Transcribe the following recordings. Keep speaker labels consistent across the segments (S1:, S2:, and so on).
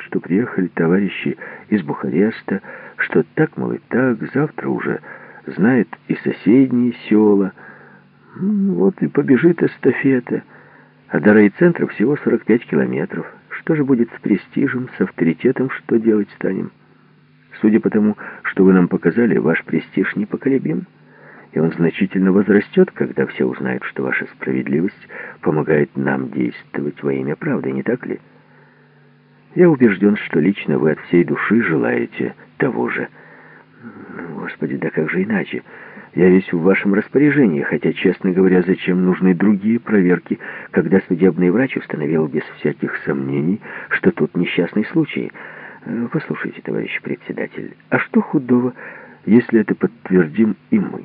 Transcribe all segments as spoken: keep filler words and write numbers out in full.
S1: что приехали товарищи из Бухареста, что так, мол, и так, завтра уже знает и соседние села. Вот и побежит эстафета. А до райцентра всего сорок пять километров. Что же будет с престижем, с авторитетом, что делать станем? Судя по тому, что вы нам показали, ваш престиж непоколебим, и он значительно возрастет, когда все узнают, что ваша справедливость помогает нам действовать во имя правды, не так ли? Я убежден, что лично вы от всей души желаете того же. Господи, да как же иначе? Я весь в вашем распоряжении, хотя, честно говоря, зачем нужны другие проверки, когда судебный врач установил без всяких сомнений, что тут несчастный случай. Послушайте, товарищ председатель, а что худого, если это подтвердим и мы?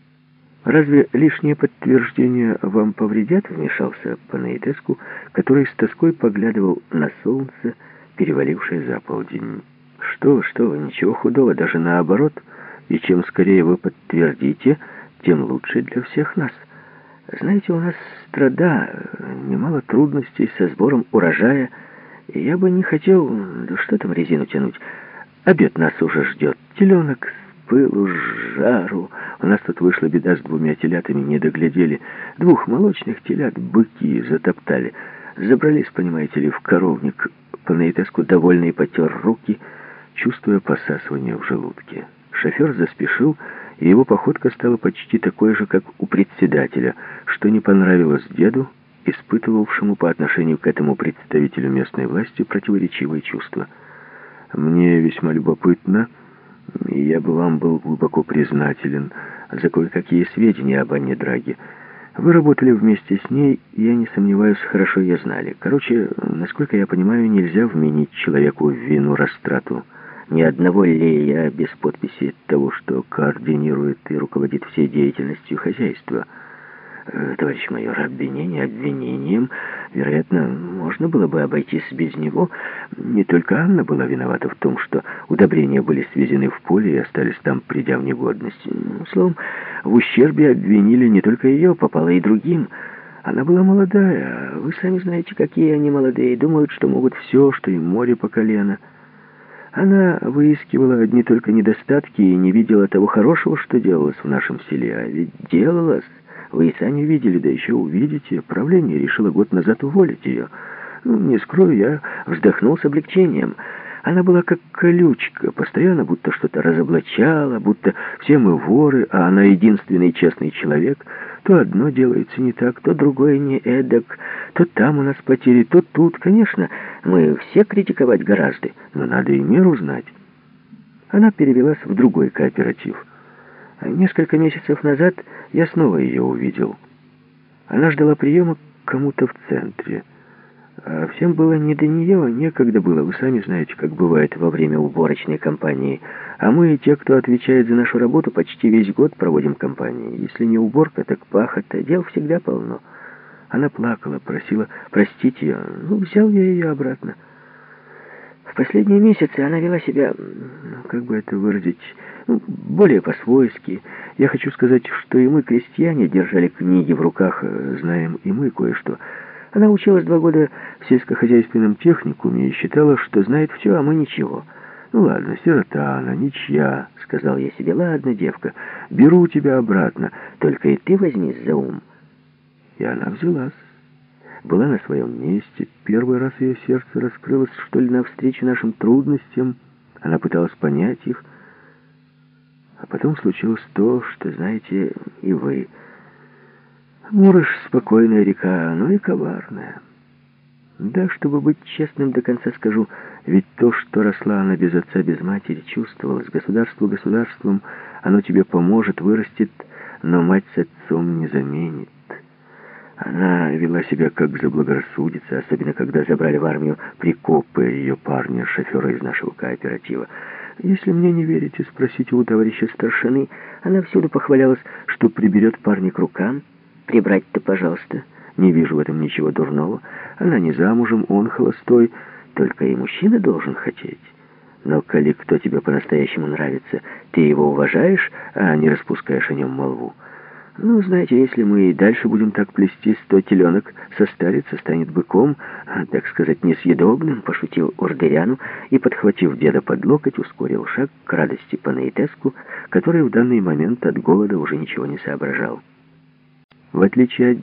S1: Разве лишние подтверждения вам повредят? Вмешался Панаитеску, который с тоской поглядывал на солнце, перевалившее за полдень. Что, что, ничего худого, даже наоборот. И чем скорее вы подтвердите, тем лучше для всех нас. Знаете, у нас страда, немало трудностей со сбором урожая, и я бы не хотел, да что там резину тянуть. Обед нас уже ждет. Теленок с пылу, с жару. У нас тут вышла беда с двумя телятами, не доглядели. Двух молочных телят быки затоптали. Забрались, понимаете ли, в коровник. Панаитеску довольный потер руки, чувствуя посасывание в желудке. Шофер заспешил, и его походка стала почти такой же, как у председателя, что не понравилось деду, испытывавшему по отношению к этому представителю местной власти противоречивые чувства. «Мне весьма любопытно, и я бы вам был глубоко признателен за кое-какие сведения об Анне Драги. Вы работали вместе с ней, и я не сомневаюсь, хорошо ее знали. Короче, насколько я понимаю, нельзя вменить человеку в вину растрату. Ни одного лея без подписи того, что координирует и руководит всей деятельностью хозяйства. Товарищ майор, обвинение обвинением, вероятно, можно было бы обойтись без него. Не только Анна была виновата в том, что удобрения были свезены в поле и остались там, придя в негодность. Словом, в ущербе обвинили не только ее, попало и другим. Она была молодая, а вы сами знаете, какие они молодые, думают, что могут все, что им море по колено. Она выискивала не только недостатки и не видела того хорошего, что делалось в нашем селе, а ведь делалось. Вы и сами видели, да еще увидите. Правление решило год назад уволить ее. Ну, не скрою, я вздохнул с облегчением. Она была как колючка, постоянно будто что-то разоблачала, будто все мы воры, а она единственный честный человек. То одно делается не так, то другое не эдак, то там у нас потери, то тут. Конечно, мы все критиковать гораздо, но надо и меру знать. Она перевелась в другой кооператив. Несколько месяцев назад я снова ее увидел. Она ждала приема к кому-то в центре. А всем было не до нее, некогда было. Вы сами знаете, как бывает во время уборочной кампании. А мы, те, кто отвечает за нашу работу, почти весь год проводим кампании. Если не уборка, так пахота. Дел всегда полно. Она плакала, просила простить ее. Ну, взял я ее обратно. В последние месяцы она вела себя, ну, как бы это выразить, ну, более по-свойски. Я хочу сказать, что и мы, крестьяне, держали книги в руках, знаем и мы кое-что. Она училась два года в сельскохозяйственном техникуме и считала, что знает все, а мы ничего. «Ну ладно, сирота она, ничья», — сказал я себе. «Ладно, девка, беру тебя обратно, только и ты возьмись за ум». И она взялась. Была на своем месте. Первый раз ее сердце раскрылось, что ли, навстречу нашим трудностям. Она пыталась понять их. А потом случилось то, что, знаете, и вы. Мурыш — спокойная река, но и коварная. Да, чтобы быть честным до конца скажу, ведь то, что росла она без отца, без матери, чувствовалось. Государство государством, оно тебе поможет, вырастет, но мать с отцом не заменит. Она вела себя как заблагорассудится, особенно когда забрали в армию Прикопы, ее парня, шофера из нашего кооператива. Если мне не верите, спросите у товарища старшины. Она всюду похвалялась, что приберет парня к рукам. Прибрать-то, пожалуйста. Не вижу в этом ничего дурного. Она не замужем, он холостой. Только и мужчина должен хотеть. Но коли кто тебе по-настоящему нравится, ты его уважаешь, а не распускаешь о нем молву. Ну, знаете, если мы и дальше будем так плестись, то теленок состарится, станет быком, так сказать, несъедобным, пошутил Ордеряну и, подхватив деда под локоть, ускорил шаг к радости Панаитеску, который в данный момент от голода уже ничего не соображал. В отличие от